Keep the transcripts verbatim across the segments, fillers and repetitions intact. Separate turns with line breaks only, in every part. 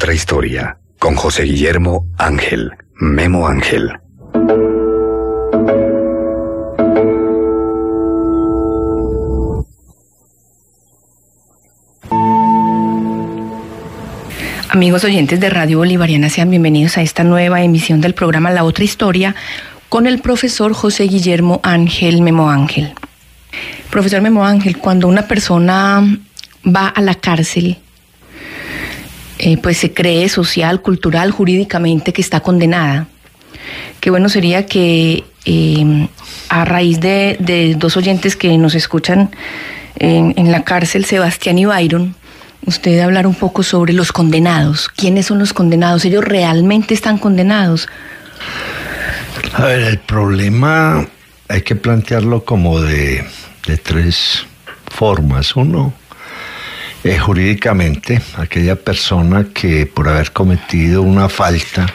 otra historia, con José Guillermo Ángel, Memo Ángel.
Amigos oyentes de Radio Bolivariana, sean bienvenidos a esta nueva emisión del programa La Otra Historia con el profesor José Guillermo Ángel, Memo Ángel. Profesor Memo Ángel, cuando una persona va a la cárcel, eh, pues se cree social, cultural, jurídicamente que está condenada. Qué bueno sería que eh, a raíz de, de dos oyentes que nos escuchan en, en la cárcel, Sebastián y Byron, usted hablar un poco sobre los condenados. ¿Quiénes son los condenados? ¿Ellos realmente están condenados?
A ver, el problema hay que plantearlo como de, de tres formas. Uno, eh, jurídicamente, aquella persona que por haber cometido una falta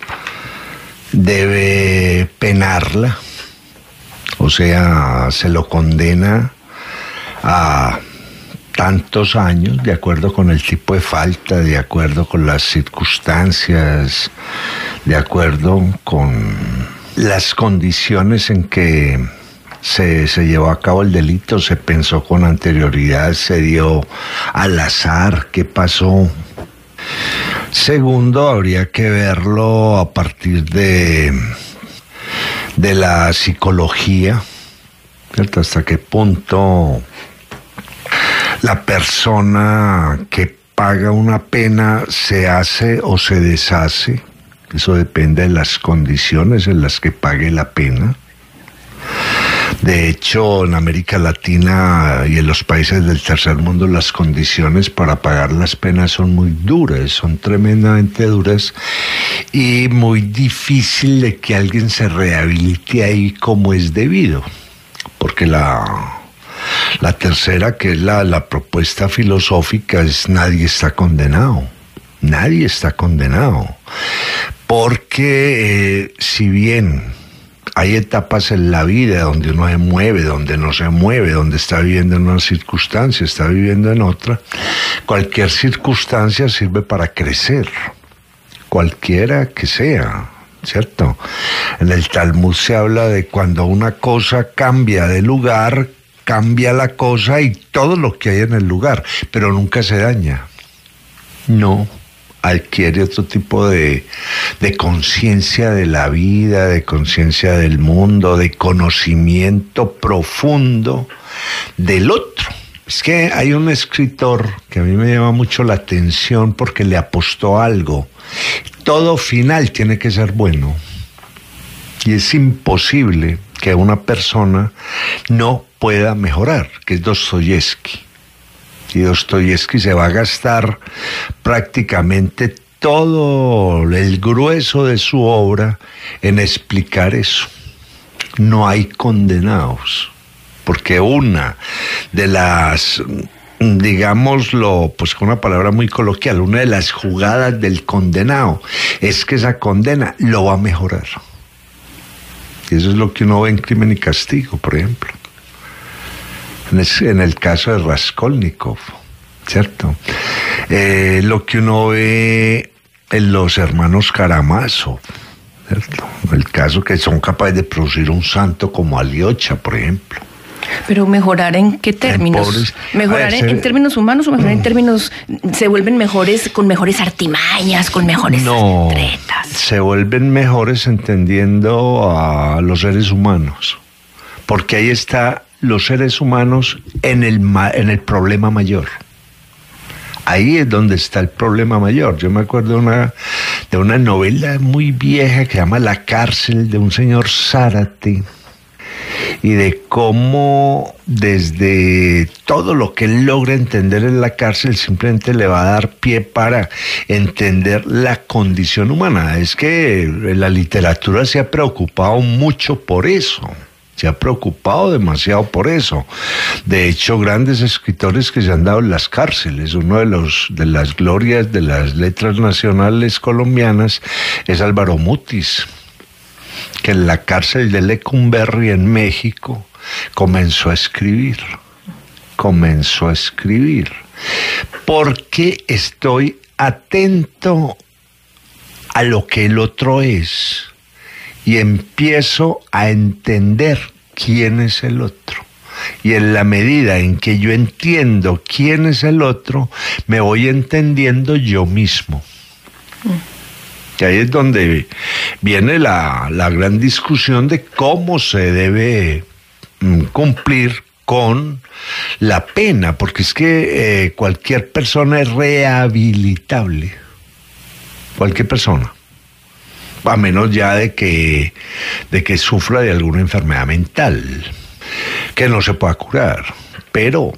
debe penarla, o sea, se lo condena a tantos años, de acuerdo con el tipo de falta, de acuerdo con las circunstancias, de acuerdo con las condiciones en que se, se llevó a cabo el delito, se pensó con anterioridad, se dio al azar, ¿qué pasó? Segundo, habría que verlo a partir de, de la psicología, ¿cierto? Hasta qué punto la persona que paga una pena se hace o se deshace. Eso depende de las condiciones en las que pague la pena. De hecho, en América Latina y en los países del tercer mundo, las condiciones para pagar las penas son muy duras, son tremendamente duras y muy difícil de que alguien se rehabilite ahí como es debido, porque la... La tercera, que es la, la propuesta filosófica, es nadie está condenado. Nadie está condenado. Porque eh, si bien hay etapas en la vida donde uno se mueve, donde no se mueve, donde está viviendo en una circunstancia, está viviendo en otra, cualquier circunstancia sirve para crecer, cualquiera que sea, ¿cierto? En el Talmud se habla de cuando una cosa cambia de lugar, cambia la cosa y todo lo que hay en el lugar, pero nunca se daña. No, adquiere otro tipo de, de conciencia de la vida, de conciencia del mundo, de conocimiento profundo del otro. Es que hay un escritor que a mí me llama mucho la atención porque le apostó algo. Todo final tiene que ser bueno. Y es imposible que una persona no pueda mejorar, que es Dostoyevsky. Y Dostoyevsky se va a gastar prácticamente todo el grueso de su obra en explicar eso. No hay condenados, porque una de las, digámoslo, pues con una palabra muy coloquial, una de las jugadas del condenado es que esa condena lo va a mejorar. Y eso es lo que uno ve en Crimen y Castigo, por ejemplo. En el caso de Raskolnikov, ¿cierto? Eh, lo que uno ve en los hermanos Karamazov, ¿cierto? El caso que son capaces de producir un santo como Aliocha, por ejemplo.
Pero mejorar en qué términos, en pobres, mejorar ver, en, se, en términos humanos o mejorar en términos, se vuelven mejores con mejores artimañas, con mejores
no,
tretas.
Se vuelven mejores entendiendo a los seres humanos, porque ahí está los seres humanos en el en el problema mayor. Ahí es donde está el problema mayor. Yo me acuerdo de una, de una novela muy vieja que se llama La cárcel, de un señor Zárate, y de cómo desde todo lo que él logra entender en la cárcel simplemente le va a dar pie para entender la condición humana. Es que la literatura se ha preocupado mucho por eso. Se ha preocupado demasiado por eso. De hecho, grandes escritores que se han dado en las cárceles. Uno de los de las glorias de las letras nacionales colombianas es Álvaro Mutis, que en la cárcel de Lecumberri en México comenzó a escribir. Comenzó a escribir. Porque estoy atento a lo que el otro es y empiezo a entender quién es el otro. Y en la medida en que yo entiendo quién es el otro, me voy entendiendo yo mismo. Mm. Y ahí es donde viene la, la gran discusión de cómo se debe mm, cumplir con la pena, porque es que eh, cualquier persona es rehabilitable. Cualquier persona. A menos ya de que, de que sufra de alguna enfermedad mental que no se pueda curar. Pero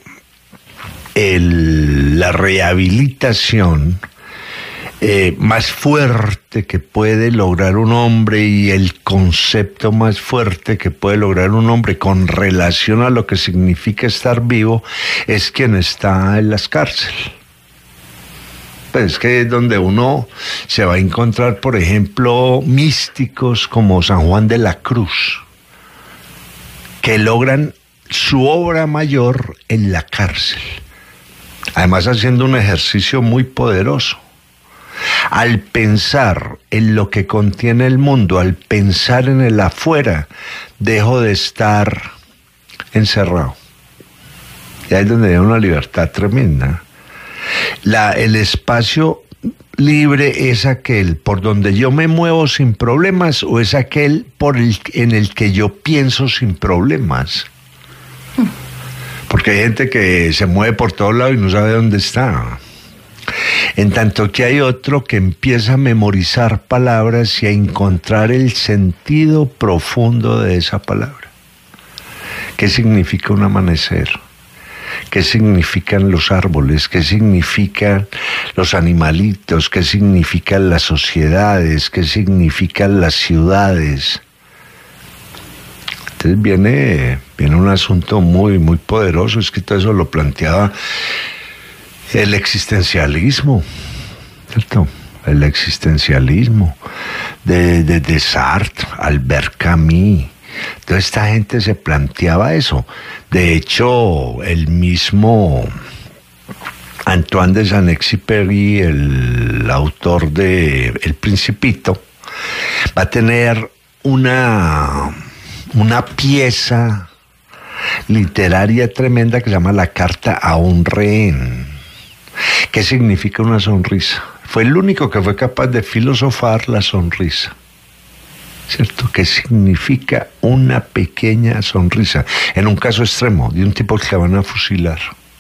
el, la rehabilitación eh, más fuerte que puede lograr un hombre y el concepto más fuerte que puede lograr un hombre con relación a lo que significa estar vivo es quien está en las cárceles. Pues es que es donde uno se va a encontrar, por ejemplo, místicos como San Juan de la Cruz, que logran su obra mayor en la cárcel, además haciendo un ejercicio muy poderoso. Al pensar en lo que contiene el mundo, al pensar en el afuera, dejo de estar encerrado. Y ahí es donde hay una libertad tremenda. La, el espacio libre es aquel por donde yo me muevo sin problemas o es aquel por el, en el que yo pienso sin problemas. Porque hay gente que se mueve por todos lados y no sabe dónde está. En tanto que hay otro que empieza a memorizar palabras y a encontrar el sentido profundo de esa palabra. ¿Qué significa un amanecer? ¿Qué significan los árboles? ¿Qué significan los animalitos? ¿Qué significan las sociedades? ¿Qué significan las ciudades? Entonces viene, viene un asunto muy, muy poderoso. Es que todo eso lo planteaba el existencialismo, ¿cierto? El existencialismo de, de, de Sartre, Albert Camus. Entonces esta gente se planteaba eso. De hecho, el mismo Antoine de Saint-Exupéry, el autor de El Principito, va a tener una, una pieza literaria tremenda que se llama La Carta a un Rehén. ¿Qué significa una sonrisa? Fue el único que fue capaz de filosofar la sonrisa. ¿Cierto? ¿Qué significa una pequeña sonrisa? En un caso extremo, de un tipo que van a fusilar.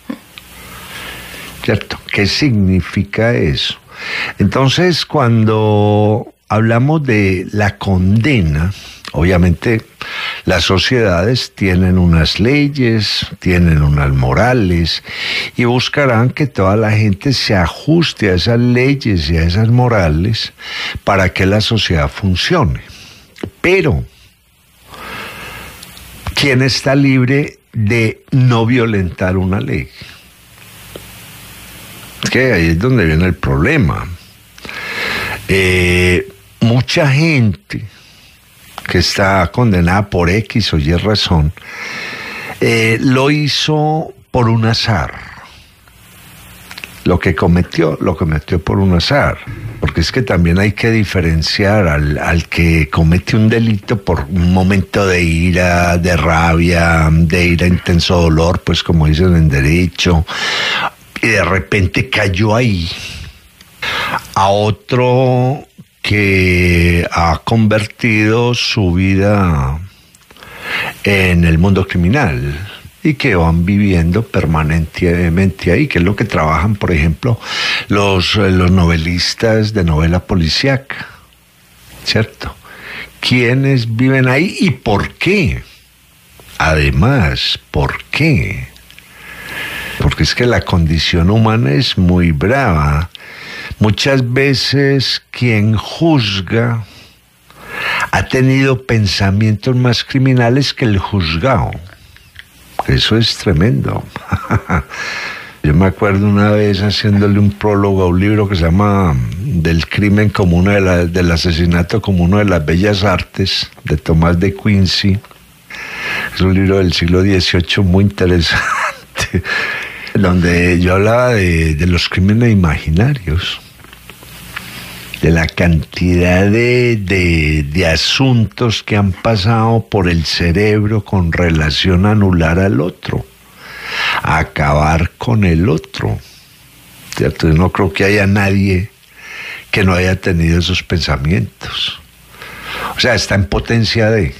¿Cierto? ¿Qué significa eso? Entonces, cuando hablamos de la condena, obviamente las sociedades tienen unas leyes, tienen unas morales y buscarán que toda la gente se ajuste a esas leyes y a esas morales para que la sociedad funcione. Pero, ¿quién está libre de no violentar una ley? Es que ahí es donde viene el problema. Eh, mucha gente que está condenada por X o Y razón, eh, lo hizo por un azar. Lo que cometió, lo cometió por un azar. Porque es que también hay que diferenciar al, al que comete un delito por un momento de ira, de rabia, de ira, intenso dolor, pues como dicen en derecho, y de repente cayó ahí, a otro que ha convertido su vida en el mundo criminal y que van viviendo permanentemente ahí, que es lo que trabajan, por ejemplo, los, los novelistas de novela policíaca, ¿cierto? ¿Quiénes viven ahí y por qué? Además, ¿por qué? Porque es que la condición humana es muy brava. Muchas veces quien juzga ha tenido pensamientos más criminales que el juzgado. Eso es tremendo. Yo me acuerdo una vez haciéndole un prólogo a un libro que se llama Del crimen como una de la, del asesinato como una de las bellas artes, de Tomás de Quincy. Es un libro del siglo dieciocho muy interesante, donde yo hablaba de, de los crímenes imaginarios. de la cantidad de, de, de asuntos que han pasado por el cerebro con relación a anular al otro, a acabar con el otro, ¿cierto? Yo no creo que haya nadie que no haya tenido esos pensamientos. O sea, está en potencia de...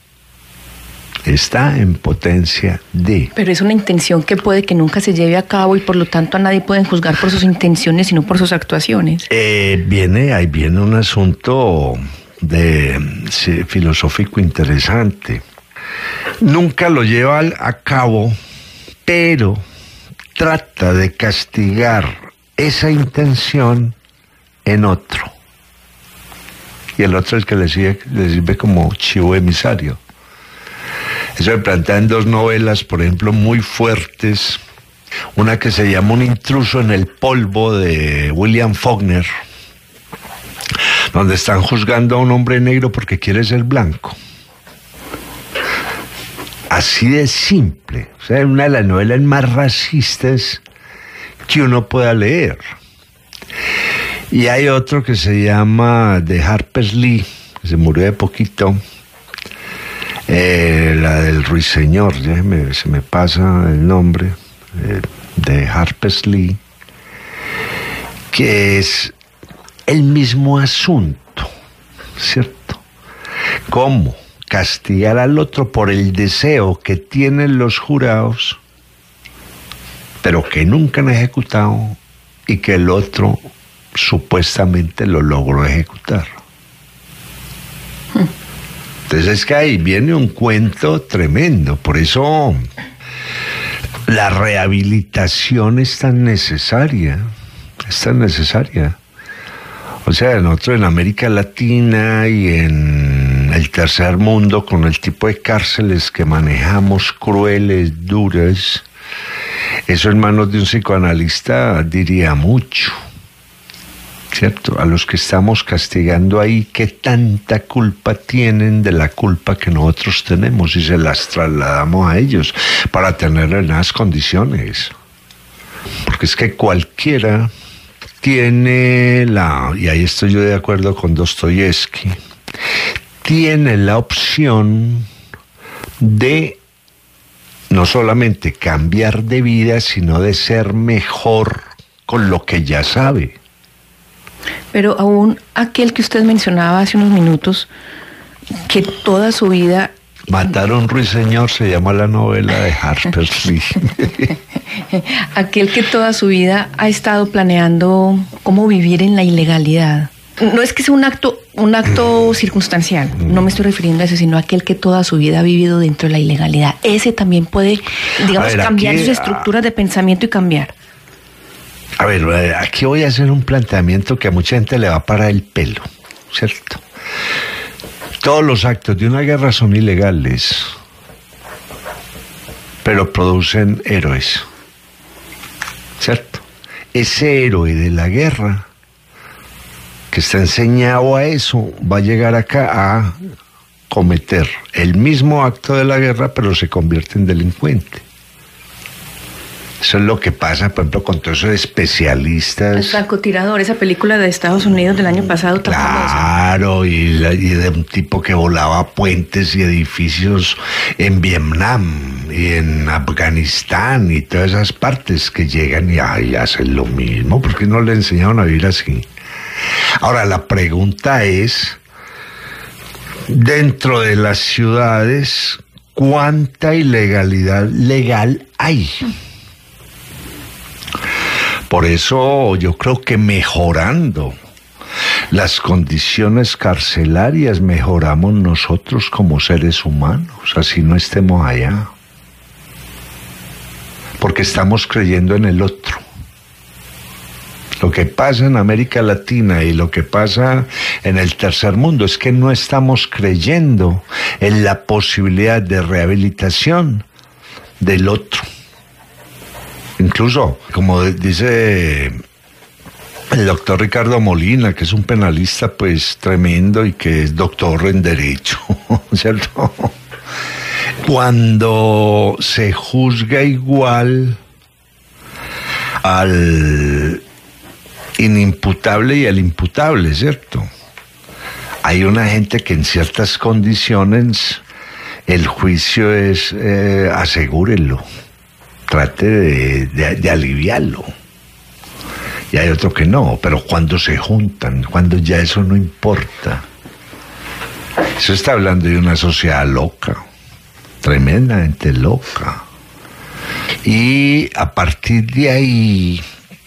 Está en potencia de...
Pero es una intención que puede que nunca se lleve a cabo y por lo tanto a nadie pueden juzgar por sus intenciones, sino por sus actuaciones.
Eh, viene, ahí viene un asunto de, sí, filosófico interesante. Nunca lo lleva a cabo, pero trata de castigar esa intención en otro. Y el otro es que le sirve, le sirve como chivo emisario. Eso se plantea en dos novelas, por ejemplo, muy fuertes. Una que se llama Un intruso en el polvo, de William Faulkner, donde están juzgando a un hombre negro porque quiere ser blanco. Así de simple. O sea, es una de las novelas más racistas que uno pueda leer. Y hay otro que se llama The Harper's Lee, que se murió de poquito. Eh, la del Ruiseñor, ya me, se me pasa el nombre, eh, de Harper's Lee, que es el mismo asunto, ¿cierto? ¿Cómo castigar al otro por el deseo que tienen los jurados, pero que nunca han ejecutado y que el otro supuestamente lo logró ejecutar? Entonces es que ahí viene un cuento tremendo. Por eso la rehabilitación es tan necesaria, es tan necesaria. O sea, nosotros en América Latina y en el tercer mundo, con el tipo de cárceles que manejamos, crueles, duras, eso en manos de un psicoanalista diría mucho, ¿cierto? A los que estamos castigando ahí, ¿qué tanta culpa tienen de la culpa que nosotros tenemos y se las trasladamos a ellos para tener en las condiciones? Porque es que cualquiera tiene la, y ahí estoy yo de acuerdo con Dostoyevsky, tiene la opción de no solamente cambiar de vida, sino de ser mejor con lo que ya sabe.
Pero aún aquel que usted mencionaba hace unos minutos, que toda su vida...
Matar a un ruiseñor se llama la novela de Harper's Lee.
Aquel que toda su vida ha estado planeando cómo vivir en la ilegalidad. No es que sea un acto, un acto circunstancial, no me estoy refiriendo a eso, sino a aquel que toda su vida ha vivido dentro de la ilegalidad. Ese también puede, digamos, ver, cambiar aquí, sus estructuras de pensamiento y cambiar.
A ver, aquí voy a hacer un planteamiento que a mucha gente le va a parar el pelo, ¿cierto? Todos los actos de una guerra son ilegales, pero producen héroes, ¿cierto? Ese héroe de la guerra que está enseñado a eso va a llegar acá a cometer el mismo acto de la guerra, pero se convierte en delincuente. Eso es lo que pasa, por ejemplo, con todos esos especialistas.
El francotirador, esa película de Estados Unidos del año pasado.
Claro, y, la, y de un tipo que volaba puentes y edificios en Vietnam y en Afganistán y todas esas partes que llegan y ay, hacen lo mismo. ¿Por qué no le enseñaron a vivir así? Ahora, la pregunta es, dentro de las ciudades, ¿cuánta ilegalidad legal hay? Por eso yo creo que mejorando las condiciones carcelarias mejoramos nosotros como seres humanos, así no estemos allá. Porque estamos creyendo en el otro. Lo que pasa en América Latina y lo que pasa en el tercer mundo es que no estamos creyendo en la posibilidad de rehabilitación del otro. Incluso, como dice el doctor Ricardo Molina, que es un penalista pues tremendo y que es doctor en Derecho, ¿cierto? Cuando se juzga igual al inimputable y el imputable, ¿cierto? Hay una gente que en ciertas condiciones el juicio es eh, asegúrelo, trate de, de, de aliviarlo. Y hay otro que no, pero cuando se juntan, cuando ya eso no importa. Eso está hablando de una sociedad loca, tremendamente loca. Y a partir de ahí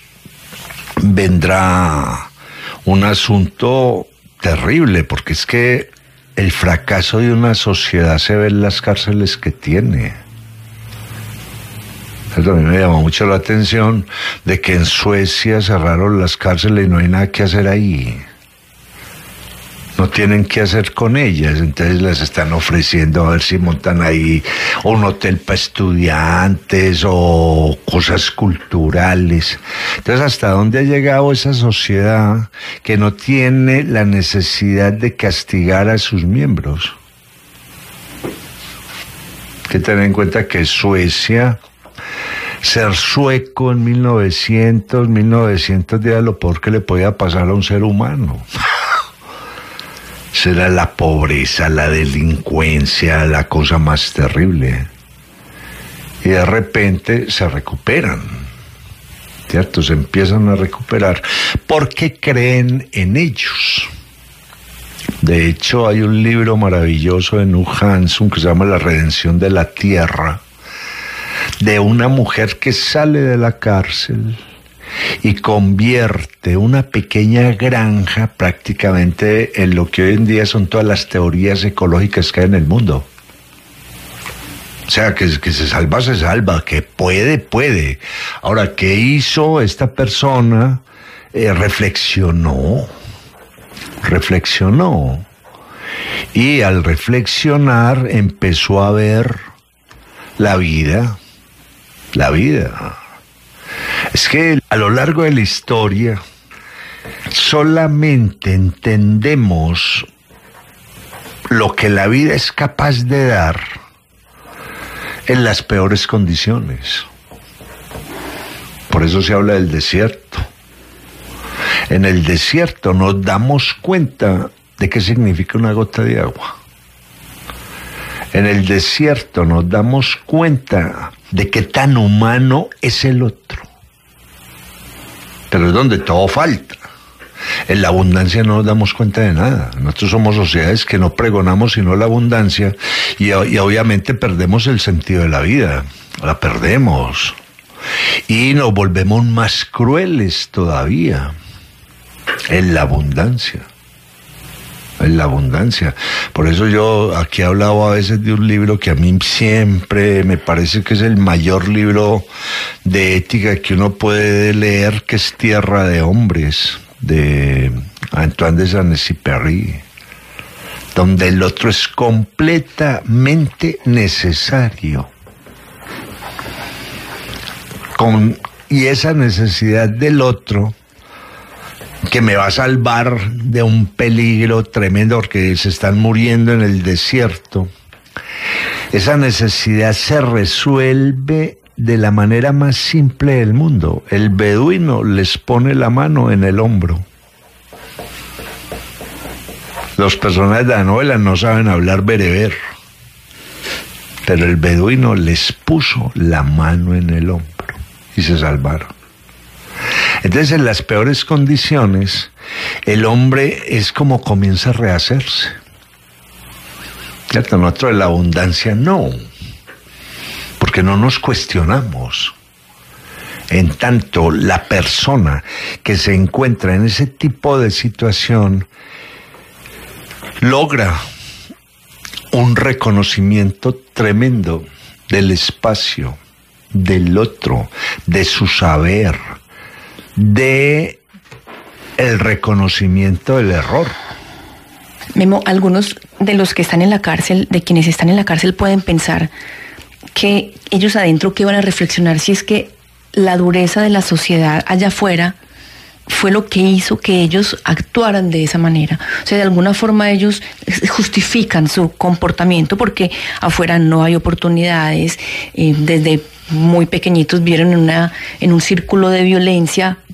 vendrá un asunto terrible, porque es que el fracaso de una sociedad se ve en las cárceles que tiene. Eso a mí me llamó mucho la atención de que en Suecia cerraron las cárceles y no hay nada que hacer ahí. No tienen qué hacer con ellas, entonces les están ofreciendo a ver si montan ahí un hotel para estudiantes o cosas culturales. Entonces, ¿hasta dónde ha llegado esa sociedad que no tiene la necesidad de castigar a sus miembros? Hay que tener en cuenta que Suecia, ser sueco en mil novecientos, mil novecientos era lo peor que le podía pasar a un ser humano. Será la pobreza, la delincuencia, la cosa más terrible. Y de repente se recuperan, ¿cierto? Se empiezan a recuperar porque creen en ellos. De hecho, hay un libro maravilloso de Knut Hamsun que se llama La redención de la tierra, de una mujer que sale de la cárcel y convierte una pequeña granja prácticamente en lo que hoy en día son todas las teorías ecológicas que hay en el mundo. O sea, que, que se salva, se salva, que puede, puede. Ahora, ¿qué hizo esta persona? Eh, reflexionó, reflexionó. Y al reflexionar empezó a ver la vida, la vida. Es que a lo largo de la historia solamente entendemos lo que la vida es capaz de dar en las peores condiciones. Por eso se habla del desierto. En el desierto nos damos cuenta de qué significa una gota de agua. En el desierto nos damos cuenta de qué tan humano es el otro. Pero es donde todo falta. En la abundancia no nos damos cuenta de nada. Nosotros somos sociedades que no pregonamos sino la abundancia y, y obviamente perdemos el sentido de la vida. La perdemos. Y nos volvemos más crueles todavía en la abundancia. En la abundancia. Por eso yo aquí he hablado a veces de un libro que a mí siempre me parece que es el mayor libro de ética que uno puede leer, que es Tierra de Hombres, de Antoine de Saint-Exupéry, donde el otro es completamente necesario. Con, y esa necesidad del otro que me va a salvar de un peligro tremendo porque se están muriendo en el desierto. Esa necesidad se resuelve de la manera más simple del mundo. El beduino les pone la mano en el hombro. Los personajes de la novela no saben hablar bereber, pero el beduino les puso la mano en el hombro y se salvaron. Entonces, en las peores condiciones, el hombre es como comienza a rehacerse. ¿Cierto? Nosotros en la abundancia no, porque no nos cuestionamos. En tanto, la persona que se encuentra en ese tipo de situación logra un reconocimiento tremendo del espacio, del otro, de su saber, de el reconocimiento del error.
Memo, algunos de los que están en la cárcel, de quienes están en la cárcel, pueden pensar que ellos adentro que van a reflexionar si es que la dureza de la sociedad allá afuera fue lo que hizo que ellos actuaran de esa manera. O sea, de alguna forma ellos justifican su comportamiento porque afuera no hay oportunidades, eh, desde muy pequeñitos vieron en, una, en un círculo de violencia,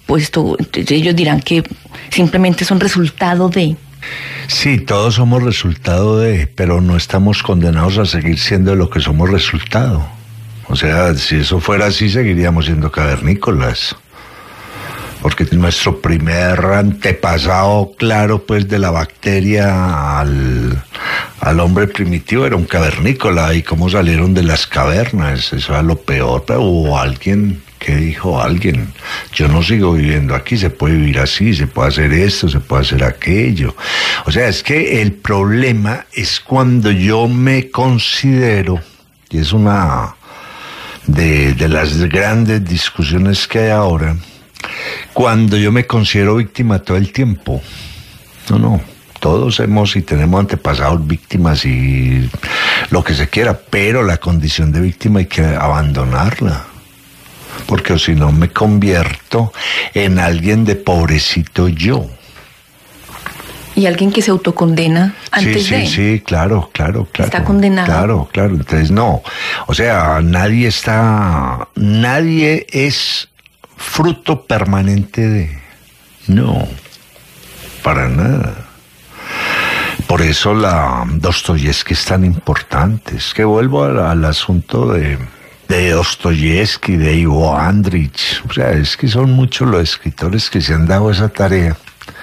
puesto, ellos dirán que simplemente son resultado de...
Sí, todos somos resultado de, pero no estamos condenados a seguir siendo lo que somos resultado. O sea, si eso fuera así, seguiríamos siendo cavernícolas. Porque nuestro primer antepasado claro, pues, de la bacteria al, al hombre primitivo era un cavernícola. Y cómo salieron de las cavernas, eso era lo peor. Pero hubo alguien que dijo, alguien, yo no sigo viviendo aquí, se puede vivir así, se puede hacer esto, se puede hacer aquello. O sea, es que el problema es cuando yo me considero, y es una de, de las grandes discusiones que hay ahora, cuando yo me considero víctima todo el tiempo. No, no, todos hemos y tenemos antepasados víctimas y lo que se quiera, pero la condición de víctima hay que abandonarla, porque si no me convierto en alguien de pobrecito yo.
Y alguien que se autocondena antes
sí, sí,
de...
Sí, sí, claro, claro, claro.
Está condenado.
Claro, claro, entonces no. O sea, nadie está... Nadie es fruto permanente de... No, para nada. Por eso la Dostoyevsky es tan importante. Es que vuelvo al, al asunto de... de Dostoyevsky, de Ivo Andrich. O sea, es que son muchos los escritores que se han dado esa tarea,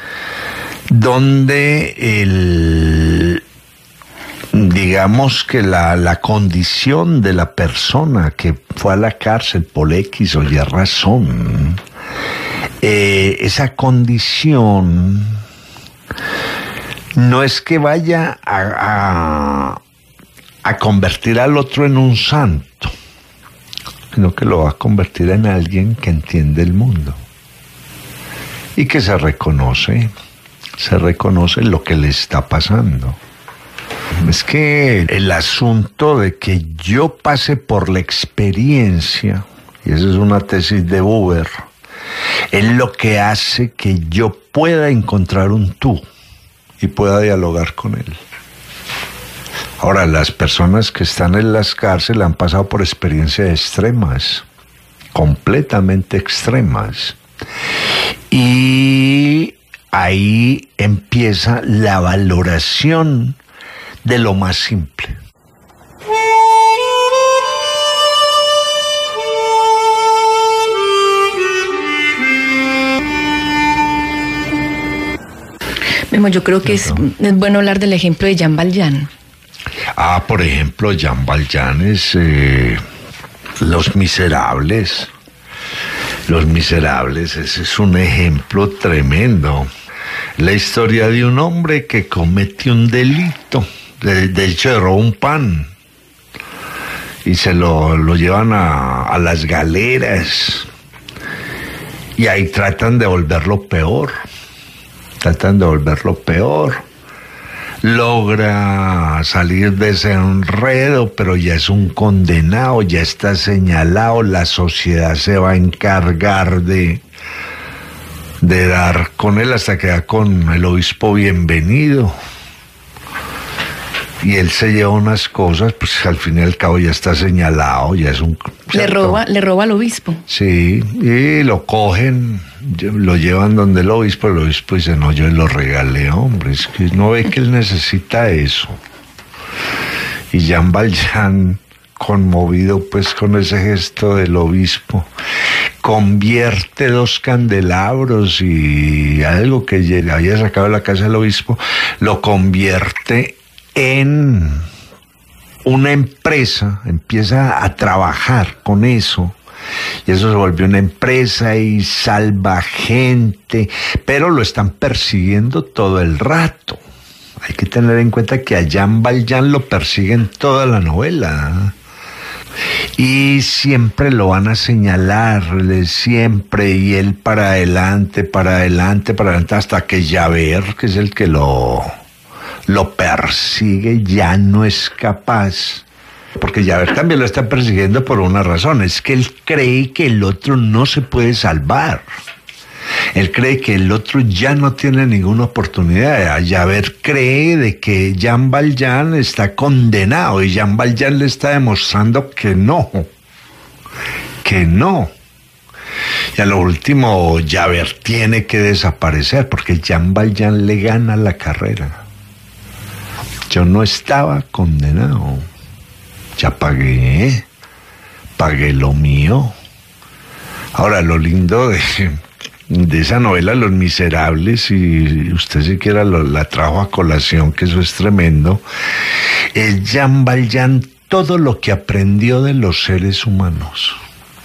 donde el, digamos que la, la condición de la persona que fue a la cárcel por X o Y razón, eh, esa condición no es que vaya a, a, a convertir al otro en un santo, sino que lo va a convertir en alguien que entiende el mundo y que se reconoce, se reconoce lo que le está pasando. Es que el asunto de que yo pase por la experiencia, y esa es una tesis de Buber, es lo que hace que yo pueda encontrar un tú y pueda dialogar con él. Ahora, las personas que están en las cárceles han pasado por experiencias extremas, completamente extremas. Y ahí empieza la valoración de lo más simple.
Memo, yo creo que es, es bueno hablar del ejemplo de Jean Valjean.
Ah, por ejemplo, Jean Valjean es eh, Los Miserables. Los Miserables, ese es un ejemplo tremendo. La historia de un hombre que comete un delito. De, de hecho, robó un pan y se lo, lo llevan a, a las galeras. Y ahí tratan de volverlo peor. Tratan de volverlo peor. Logra salir de ese enredo, pero ya es un condenado, ya está señalado, la sociedad se va a encargar de, de dar con él hasta que da con el obispo Bienvenido. Y él se lleva unas cosas, pues al fin y al cabo ya está señalado, ya es un...
Le roba, le roba al obispo.
Sí, y lo cogen, lo llevan donde el obispo, el obispo dice, no, yo lo regalé, hombre, es que no ve que él necesita eso. Y Jean Valjean, conmovido pues con ese gesto del obispo, convierte dos candelabros y algo que había sacado de la casa del obispo, lo convierte en una empresa, empieza a trabajar con eso, y eso se volvió una empresa y salva gente, pero lo están persiguiendo todo el rato. Hay que tener en cuenta que a Jean Valjean lo persiguen toda la novela, y siempre lo van a señalar, siempre, y él para adelante, para adelante, para adelante, hasta que Javert, que es el que lo... lo persigue, ya no es capaz, porque Javert también lo está persiguiendo por una razón, es que él cree que el otro no se puede salvar, él cree que el otro ya no tiene ninguna oportunidad. Javert cree de que Jean Valjean está condenado y Jean Valjean le está demostrando que no, que no. Y a lo último, Javert tiene que desaparecer porque Jean Valjean le gana la carrera. Yo no estaba condenado. Ya pagué, pagué lo mío. Ahora, lo lindo de, de esa novela, Los Miserables, y usted siquiera lo, la trajo a colación, que eso es tremendo, es Jean Valjean todo lo que aprendió de los seres humanos.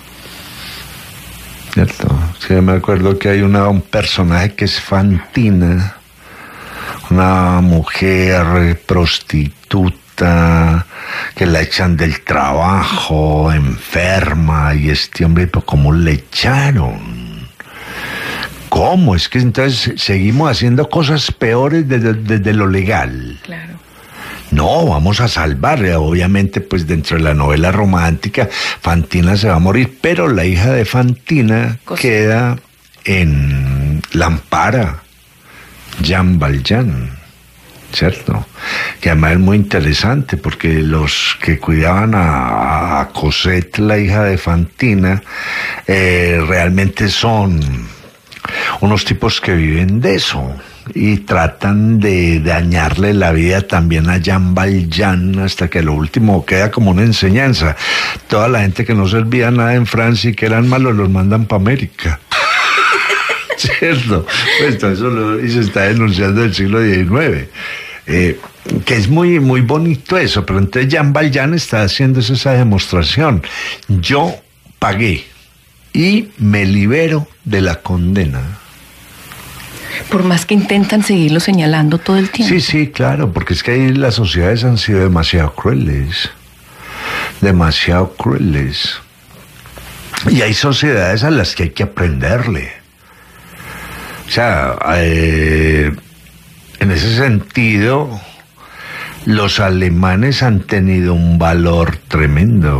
¿Cierto? Sí, me acuerdo que hay una, un personaje que es Fantina, una mujer prostituta que la echan del trabajo, enferma, y este hombre, pero ¿cómo le echaron? ¿Cómo? Es que entonces seguimos haciendo cosas peores desde, desde lo legal.
Claro.
No, vamos a salvarle. Obviamente, pues dentro de la novela romántica, Fantina se va a morir, pero la hija de Fantina Cosa. queda en Lampara, Jean Valjean, ¿cierto? Que además es muy interesante porque los que cuidaban a, a Cosette, la hija de Fantina, eh, realmente son unos tipos que viven de eso y tratan de dañarle la vida también a Jean Valjean hasta que lo último queda como una enseñanza. Toda la gente que no servía nada en Francia y que eran malos los mandan para América. ¿Cierto? Pues todo eso lo, y se está denunciando del siglo diecinueve. Eh, que es muy, muy bonito eso, pero entonces Jean Valjean está haciendo esa demostración. Yo pagué y me libero de la condena.
Por más que intentan seguirlo señalando todo el tiempo.
Sí, sí, claro, porque es que ahí las sociedades han sido demasiado crueles, demasiado crueles. Y hay sociedades a las que hay que aprenderle. O sea, eh, en ese sentido, los alemanes han tenido un valor tremendo.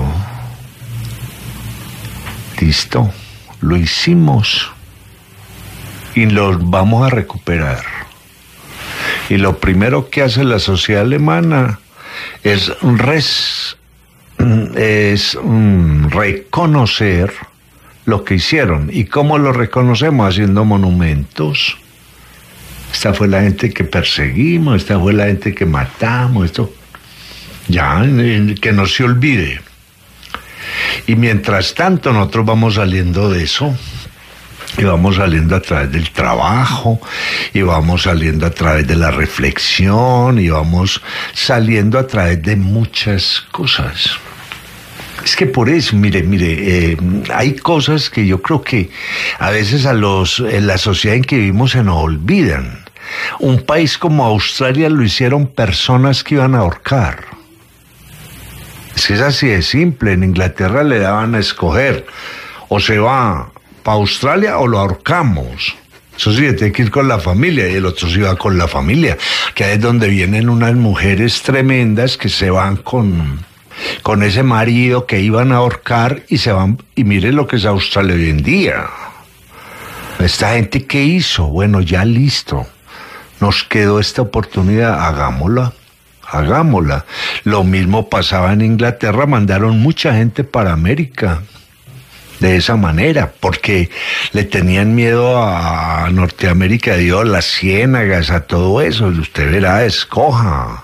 Listo, lo hicimos y los vamos a recuperar. Y lo primero que hace la sociedad alemana es, res, es um, reconocer lo que hicieron. ¿Y cómo lo reconocemos? Haciendo monumentos. Esta fue la gente que perseguimos, esta fue la gente que matamos, esto. Ya, que no se olvide. Y mientras tanto nosotros vamos saliendo de eso, y vamos saliendo a través del trabajo, y vamos saliendo a través de la reflexión, y vamos saliendo a través de muchas cosas. Es que por eso, mire, mire, eh, hay cosas que yo creo que a veces a los, en la sociedad en que vivimos se nos olvidan. Un país como Australia lo hicieron personas que iban a ahorcar. Es que es así de simple. En Inglaterra le daban a escoger, o se va para Australia o lo ahorcamos. Eso sí, tiene que ir con la familia, y el otro sí va con la familia, que es donde vienen unas mujeres tremendas que se van con, con ese marido que iban a ahorcar y se van, y mire lo que es Australia hoy en día. Esta gente, ¿qué hizo? Bueno, ya listo, nos quedó esta oportunidad, hagámosla. Hagámosla. Lo mismo pasaba en Inglaterra, mandaron mucha gente para América de esa manera, porque le tenían miedo a Norteamérica, a Dios, las ciénagas, a todo eso. Y usted verá, escoja,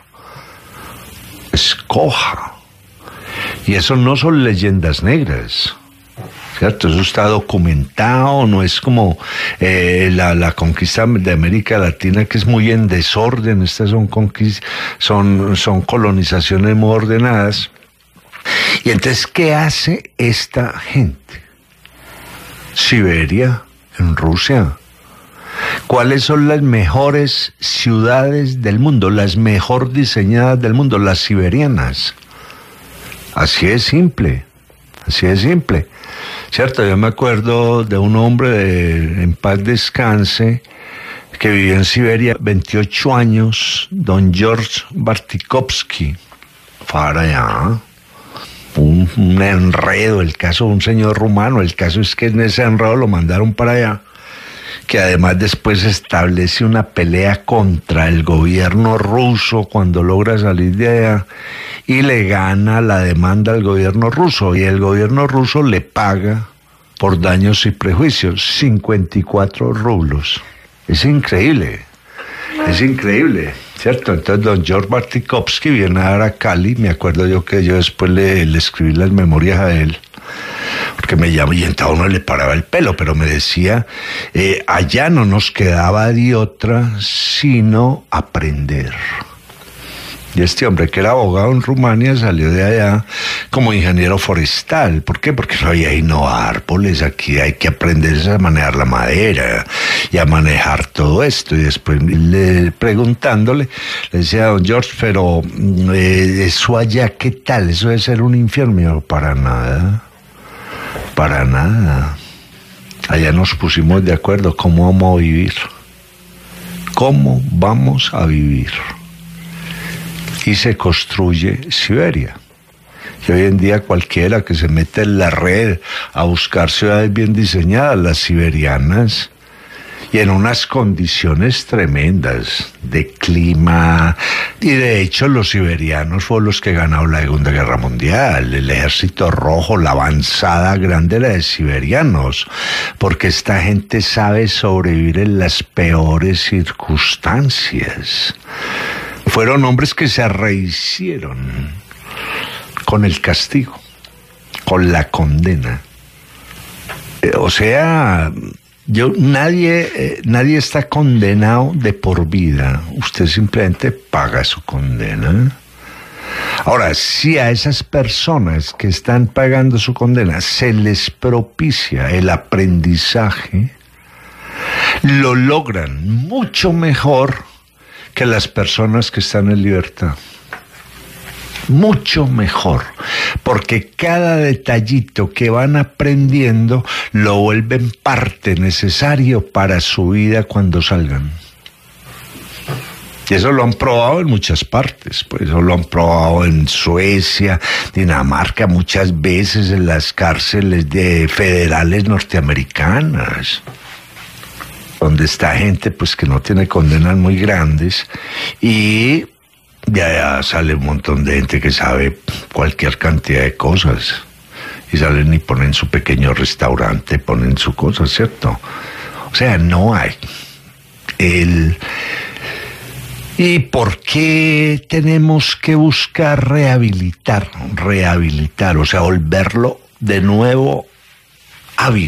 escoja. Y eso no son leyendas negras, ¿cierto? Eso está documentado, no es como eh, la, la conquista de América Latina, que es muy en desorden. Estas son, conquist- son, son colonizaciones muy ordenadas. Y entonces, ¿qué hace esta gente? Siberia, en Rusia. ¿Cuáles son las mejores ciudades del mundo? Las mejor diseñadas del mundo, las siberianas. Así es simple, así es simple. Cierto, yo me acuerdo de un hombre de, en paz descanse, que vivió en Siberia veintiocho años, don George Bartikovsky. Para allá, un, un enredo, el caso de un señor rumano, el caso es que en ese enredo lo mandaron para allá, que además después establece una pelea contra el gobierno ruso cuando logra salir de allá, y le gana la demanda al gobierno ruso, y el gobierno ruso le paga por daños y prejuicios, cincuenta y cuatro rublos. Es increíble, es increíble, ¿cierto? Entonces don George Bartikovsky viene a dar a Cali, me acuerdo yo que yo después le, le escribí las memorias a él, porque me llamó y a uno le paraba el pelo, pero me decía, eh, allá no nos quedaba de otra sino aprender. Y este hombre que era abogado en Rumania salió de allá como ingeniero forestal. ¿Por qué? Porque no había no árboles. Aquí hay que aprender a manejar la madera y a manejar todo esto. Y después le, preguntándole, le decía a don George, pero eh, eso allá, ¿qué tal? Eso debe ser un infierno. Y yo, para nada, para nada. Allá nos pusimos de acuerdo cómo vamos a vivir. ¿Cómo vamos a vivir? Y se construye Siberia. Y hoy en día cualquiera que se mete en la red a buscar ciudades bien diseñadas, las siberianas, y en unas condiciones tremendas de clima, y de hecho los siberianos fueron los que ganaron la Segunda Guerra Mundial, el Ejército Rojo, la avanzada grande era de siberianos, porque esta gente sabe sobrevivir en las peores circunstancias. Fueron hombres que se rehicieron con el castigo, con la condena. Eh, o sea, yo nadie, eh, nadie está condenado de por vida. Usted simplemente paga su condena. Ahora, si a esas personas que están pagando su condena se les propicia el aprendizaje, lo logran mucho mejor que las personas que están en libertad. Mucho mejor, porque cada detallito que van aprendiendo lo vuelven parte necesario para su vida cuando salgan. Y eso lo han probado en muchas partes, pues eso lo han probado en Suecia, Dinamarca, muchas veces en las cárceles de federales norteamericanas, donde está gente pues que no tiene condenas muy grandes, y de allá sale un montón de gente que sabe cualquier cantidad de cosas, y salen y ponen su pequeño restaurante, ponen su cosa, ¿cierto? O sea, no hay el... ¿Y por qué tenemos que buscar rehabilitar, rehabilitar, o sea, volverlo de nuevo hábil?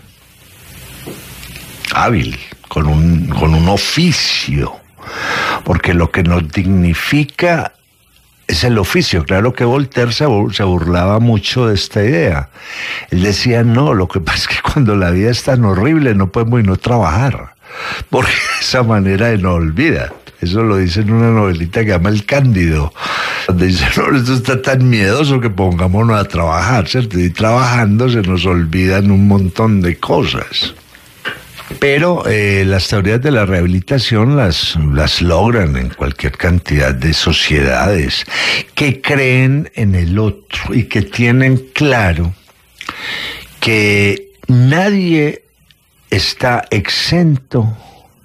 hábil, con un, con un oficio, porque lo que nos dignifica es el oficio. Claro que Voltaire se, se burlaba mucho de esta idea. Él decía, no, lo que pasa es que cuando la vida es tan horrible no podemos no trabajar, porque esa manera de no olvidar. Eso lo dice en una novelita que se llama El Cándido, donde dice, no, esto está tan miedoso que pongámonos a trabajar, ¿cierto? Y trabajando se nos olvidan un montón de cosas. Pero eh, las teorías de la rehabilitación las, las logran en cualquier cantidad de sociedades que creen en el otro y que tienen claro que nadie está exento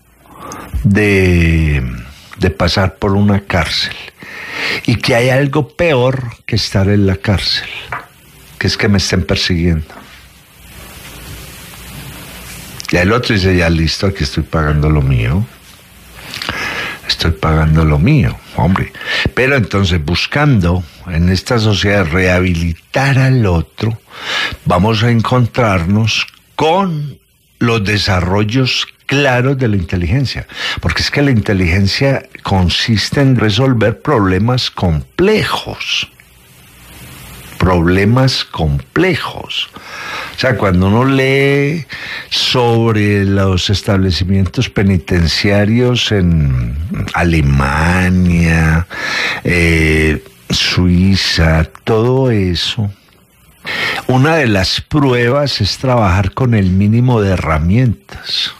de, de pasar por una cárcel y que hay algo peor que estar en la cárcel, que es que me estén persiguiendo. Y el otro dice, ya listo, aquí estoy pagando lo mío. Estoy pagando lo mío, hombre. Pero entonces, buscando en esta sociedad rehabilitar al otro, vamos a encontrarnos con los desarrollos claros de la inteligencia. Porque es que la inteligencia consiste en resolver problemas complejos. Problemas complejos. O sea, cuando uno lee sobre los establecimientos penitenciarios en Alemania, eh, Suiza, todo eso, una de las pruebas es trabajar con el mínimo de herramientas.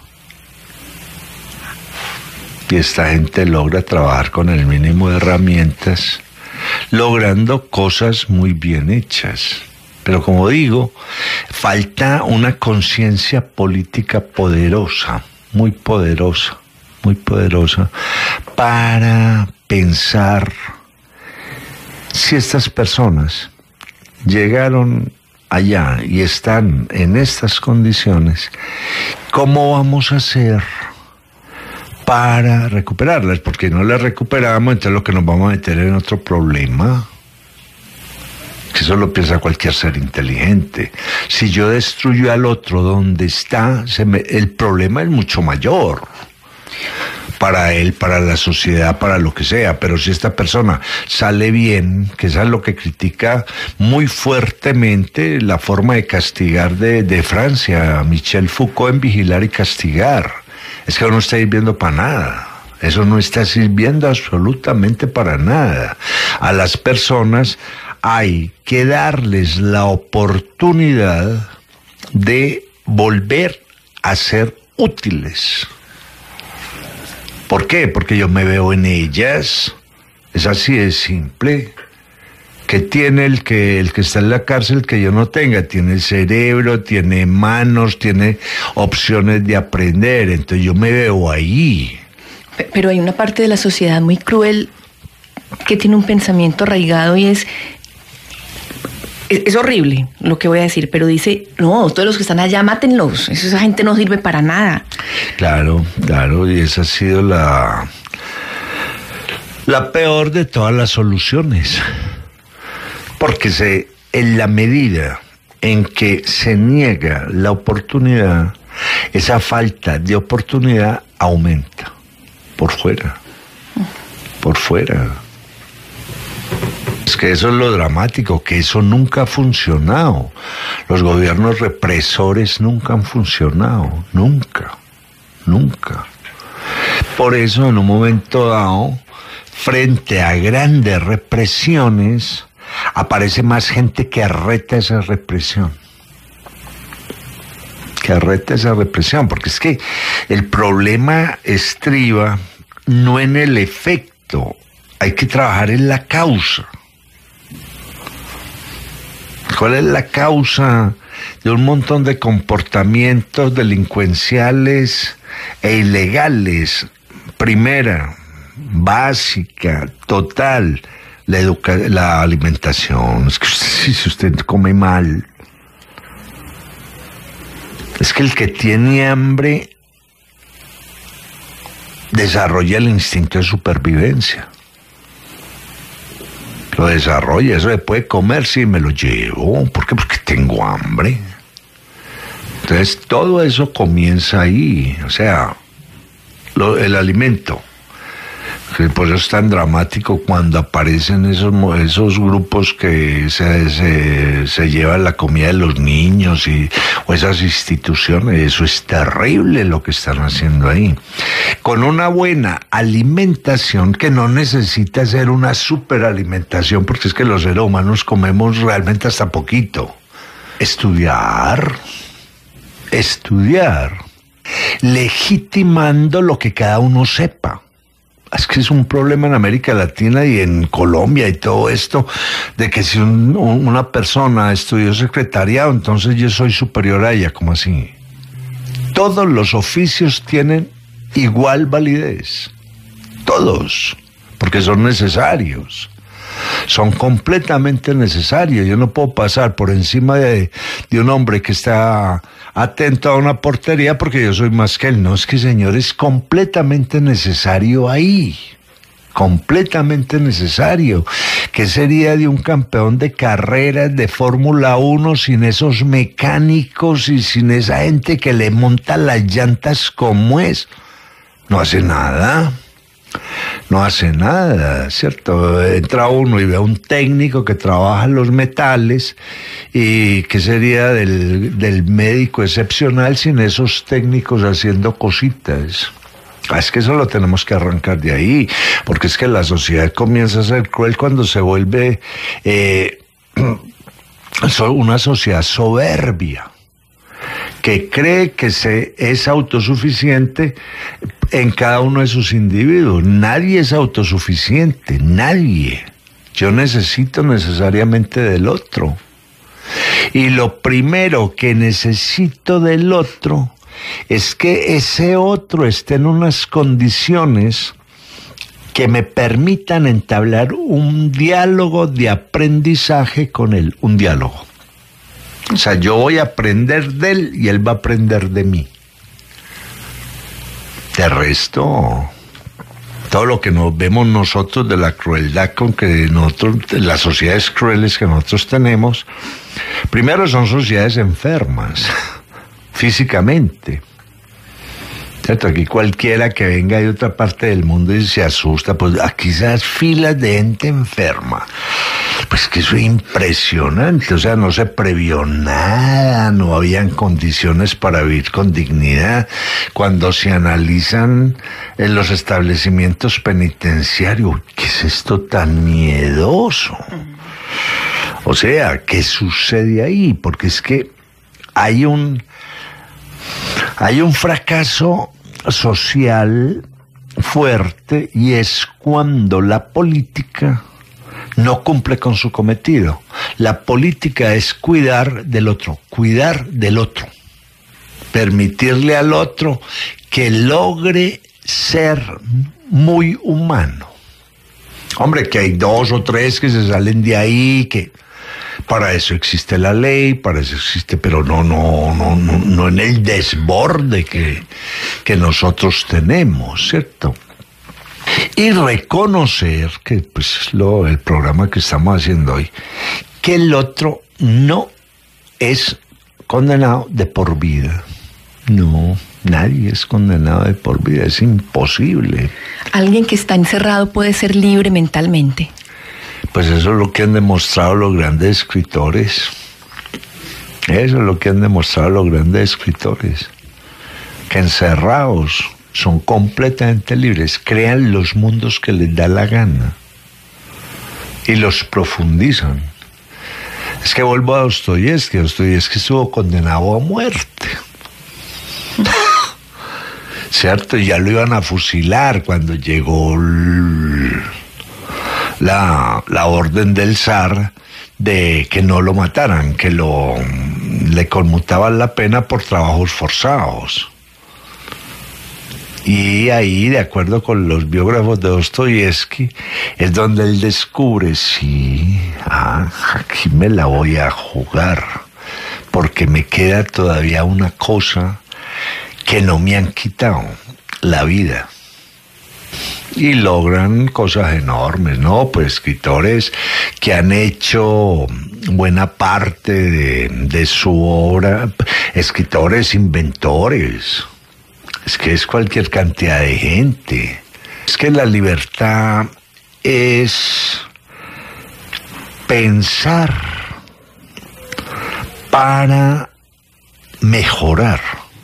Y esta gente logra trabajar con el mínimo de herramientas, logrando cosas muy bien hechas. Pero como digo, falta una conciencia política poderosa, muy poderosa, muy poderosa, para pensar si estas personas llegaron allá y están en estas condiciones, ¿cómo vamos a hacer para recuperarlas? Porque no las recuperamos, entonces lo que nos vamos a meter en otro problema. Que eso lo piensa cualquier ser inteligente. Si yo destruyo al otro donde está, se me, el problema es mucho mayor. Para él, para la sociedad, para lo que sea. Pero si esta persona sale bien, que eso es lo que critica muy fuertemente la forma de castigar de, de Francia, Michel Foucault, en Vigilar y Castigar. Es que no está sirviendo para nada. Eso no está sirviendo absolutamente para nada. A las personas hay que darles la oportunidad de volver a ser útiles. ¿Por qué? Porque yo me veo en ellas. Es así de simple. ¿Qué tiene el que, el que está en la cárcel que yo no tenga? Tiene cerebro, tiene manos, tiene opciones de aprender. Entonces yo me veo ahí.
Pero hay una parte de la sociedad muy cruel que tiene un pensamiento arraigado y es... Es horrible lo que voy a decir, pero dice, no, todos los que están allá, mátenlos. Esa gente no sirve para nada.
Claro, claro, y esa ha sido la, la peor de todas las soluciones. Porque se, en la medida en que se niega la oportunidad, esa falta de oportunidad aumenta. Por fuera. Por fuera. Es que eso es lo dramático, que eso nunca ha funcionado. Los gobiernos represores nunca han funcionado, nunca, nunca. Por eso, en un momento dado, frente a grandes represiones, aparece más gente que arreta esa represión. Que arreta esa represión, porque es que el problema estriba no en el efecto, hay que trabajar en la causa. ¿Cuál es la causa de un montón de comportamientos delincuenciales e ilegales? Primera, básica, total, la, educa- la alimentación. Es que usted, si usted come mal, es que el que tiene hambre desarrolla el instinto de supervivencia. Lo desarrolla, eso se puede comer, sí, me lo llevo. ¿Por qué? Porque tengo hambre. Entonces todo eso comienza ahí, o sea, lo, el alimento. Por eso es tan dramático cuando aparecen esos, esos grupos que se, se, se llevan la comida de los niños y, o esas instituciones. Eso es terrible lo que están haciendo ahí. Con una buena alimentación, que no necesita ser una superalimentación, porque es que los seres humanos comemos realmente hasta poquito. Estudiar, estudiar, legitimando lo que cada uno sepa. Es que es un problema en América Latina y en Colombia y todo esto, de que si un, una persona estudió secretariado, entonces yo soy superior a ella. ¿Cómo así? Todos los oficios tienen igual validez. Todos. Porque son necesarios. Son completamente necesarios. Yo no puedo pasar por encima de, de un hombre que está atento a una portería porque yo soy más que él. No, es que, señor, es completamente necesario ahí. Completamente necesario. ¿Qué sería de un campeón de carreras de Fórmula uno sin esos mecánicos y sin esa gente que le monta las llantas como es? No hace nada. No hace nada, ¿cierto? Entra uno y ve a un técnico que trabaja los metales y ¿qué sería del, del médico excepcional sin esos técnicos haciendo cositas? Es que eso lo tenemos que arrancar de ahí, porque es que la sociedad comienza a ser cruel cuando se vuelve eh, una sociedad soberbia, que cree que se es autosuficiente en cada uno de sus individuos. Nadie es autosuficiente, nadie. Yo necesito necesariamente del otro. Y lo primero que necesito del otro es que ese otro esté en unas condiciones que me permitan entablar un diálogo de aprendizaje con él, un diálogo. O sea, yo voy a aprender de él y él va a aprender de mí. De resto, todo lo que nos vemos nosotros de la crueldad con que nosotros, de las sociedades crueles que nosotros tenemos, primero son sociedades enfermas, físicamente. ¿Cierto? Aquí cualquiera que venga de otra parte del mundo y se asusta, pues aquí esas filas de gente enferma. Pues que eso es impresionante, o sea, no se previó nada, no habían condiciones para vivir con dignidad. Cuando se analizan en los establecimientos penitenciarios, ¿qué es esto tan miedoso? O sea, ¿qué sucede ahí? Porque es que hay un, hay un fracaso social fuerte y es cuando la política no cumple con su cometido. La política es cuidar del otro, cuidar del otro, permitirle al otro que logre ser muy humano. Hombre, que hay dos o tres que se salen de ahí, que para eso existe la ley, para eso existe, pero no, no, no, no, no en el desborde que, que nosotros tenemos, ¿cierto? Y reconocer, que pues es lo, el programa que estamos haciendo hoy, que el otro no es condenado de por vida. No, nadie es condenado de por vida, es imposible.
¿Alguien que está encerrado puede ser libre mentalmente?
Pues eso es lo que han demostrado los grandes escritores. Eso es lo que han demostrado los grandes escritores. Que encerrados son completamente libres, crean los mundos que les da la gana y los profundizan. Es que vuelvo a Dostoyevsky, Dostoyevsky estuvo condenado a muerte. ¿Cierto? Y ya lo iban a fusilar cuando llegó la, la orden del zar de que no lo mataran, que lo, le conmutaban la pena por trabajos forzados. Y ahí, de acuerdo con los biógrafos de Dostoyevsky, es donde él descubre, sí, ah, aquí me la voy a jugar, porque me queda todavía una cosa que no me han quitado, la vida. Y logran cosas enormes, ¿no? Pues escritores que han hecho buena parte de, de su obra, escritores, inventores. Es que es cualquier cantidad de gente. Es que la libertad es pensar para mejorar.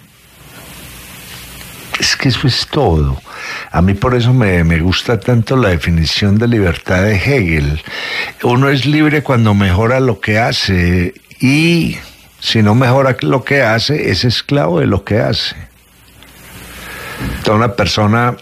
Es que eso es todo. A mí por eso me, me gusta tanto la definición de libertad de Hegel. Uno es libre cuando mejora lo que hace y si no mejora lo que hace, es esclavo de lo que hace. Toda una persona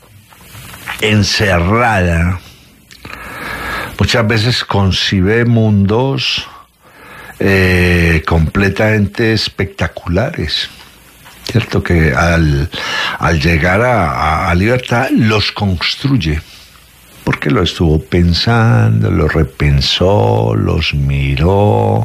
encerrada muchas veces concibe mundos eh, completamente espectaculares, ¿cierto? Que al, al llegar a, a, a libertad los construye, porque lo estuvo pensando, lo repensó, los miró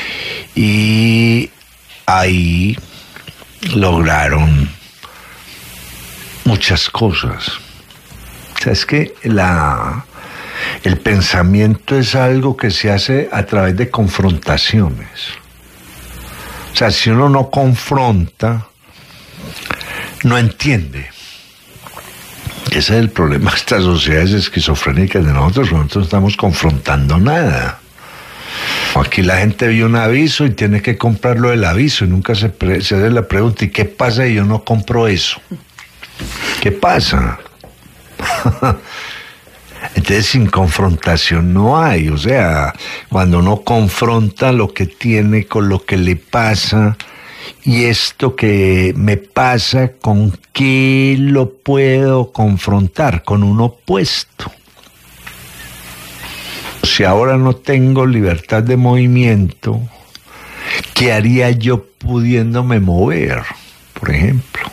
y ahí lograron muchas cosas. O sea, es que la, el pensamiento es algo que se hace a través de confrontaciones. O sea, si uno no confronta, no entiende. Ese es el problema de estas sociedades esquizofrénicas de nosotros. Nosotros no estamos confrontando nada. Aquí la gente vio un aviso y tiene que comprarlo del aviso y nunca se, pre- se hace la pregunta, ¿y qué pasa si yo no compro eso? ¿Qué pasa? Entonces, sin confrontación no hay. O sea, cuando uno confronta lo que tiene con lo que le pasa, y esto que me pasa, ¿con qué lo puedo confrontar? Con un opuesto. Si ahora no tengo libertad de movimiento, ¿qué haría yo pudiéndome mover, por ejemplo?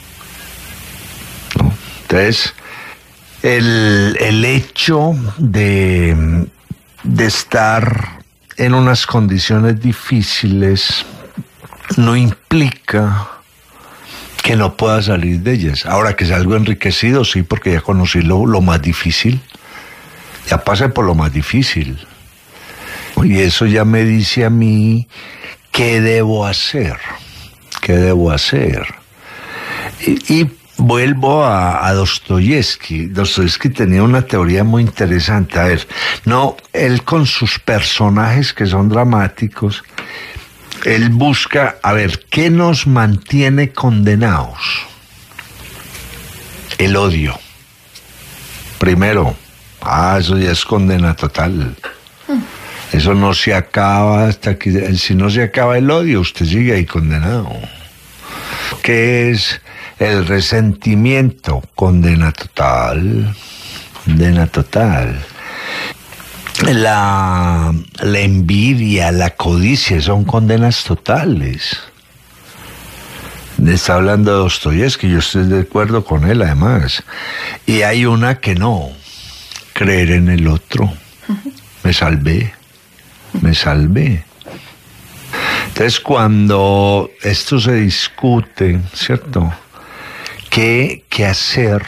¿No? Entonces, el, el hecho de, de estar en unas condiciones difíciles no implica que no pueda salir de ellas. Ahora que salgo enriquecido, sí, porque ya conocí lo, lo más difícil, ya pasé por lo más difícil. Y eso ya me dice a mí qué debo hacer, qué debo hacer. Y, y vuelvo a, a Dostoyevsky. Dostoyevsky tenía una teoría muy interesante. A ver, no, él con sus personajes que son dramáticos, él busca, a ver, ¿qué nos mantiene condenados? El odio. Primero, ah, eso ya es condena total. Eso no se acaba hasta que, si no se acaba el odio, usted sigue ahí condenado. ¿Qué es el resentimiento? Condena total. Condena total. La, la envidia, la codicia son condenas totales. Está hablando de Dostoyevsky, yo estoy de acuerdo con él además. Y hay una que no, creer en el otro. Me salvé, me salvé. Entonces cuando esto se discute, ¿cierto? ¿Qué, qué hacer?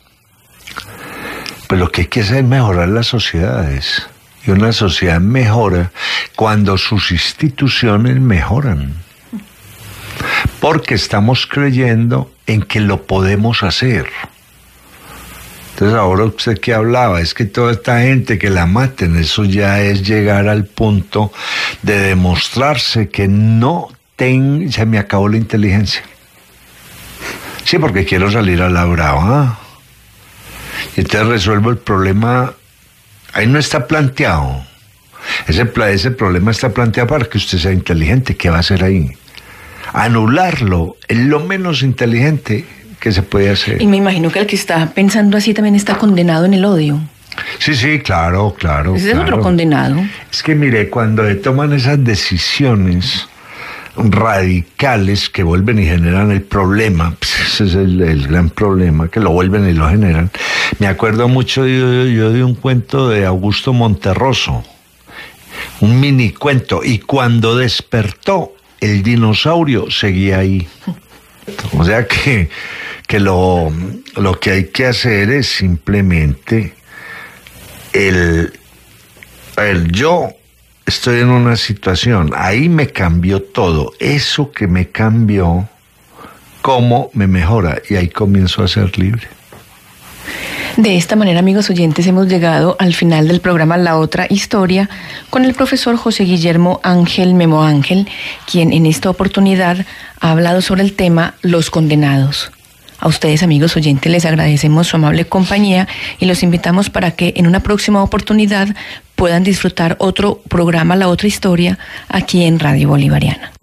Pues lo que hay que hacer es mejorar las sociedades. Y una sociedad mejora cuando sus instituciones mejoran. Porque estamos creyendo en que lo podemos hacer. Entonces ahora usted que hablaba, es que toda esta gente que la maten, eso ya es llegar al punto de demostrarse que no ten, se me acabó la inteligencia. Sí, porque quiero salir a la brava. Y entonces resuelvo el problema. Ahí no está planteado. Ese, ese problema está planteado para que usted sea inteligente. ¿Qué va a hacer ahí? Anularlo es lo menos inteligente que se puede hacer.
Y me imagino que el que está pensando así también está condenado en el odio.
Sí, sí, claro, claro.
Ese
claro.
es otro condenado.
Es que mire, cuando se toman esas decisiones radicales que vuelven y generan el problema, pues ese es el, el gran problema, que lo vuelven y lo generan. Me acuerdo mucho yo, yo de un cuento de Augusto Monterroso, un mini cuento, y cuando despertó, el dinosaurio seguía ahí. O sea que, que lo, lo que hay que hacer es simplemente el, el yo estoy en una situación, ahí me cambió todo, eso que me cambió, cómo me mejora, y ahí comienzo a ser libre.
De esta manera, amigos oyentes, hemos llegado al final del programa La Otra Historia con el profesor José Guillermo Ángel Memo Ángel, quien en esta oportunidad ha hablado sobre el tema Los Condenados. A ustedes, amigos oyentes, les agradecemos su amable compañía y los invitamos para que en una próxima oportunidad puedan disfrutar otro programa La Otra Historia aquí en Radio Bolivariana.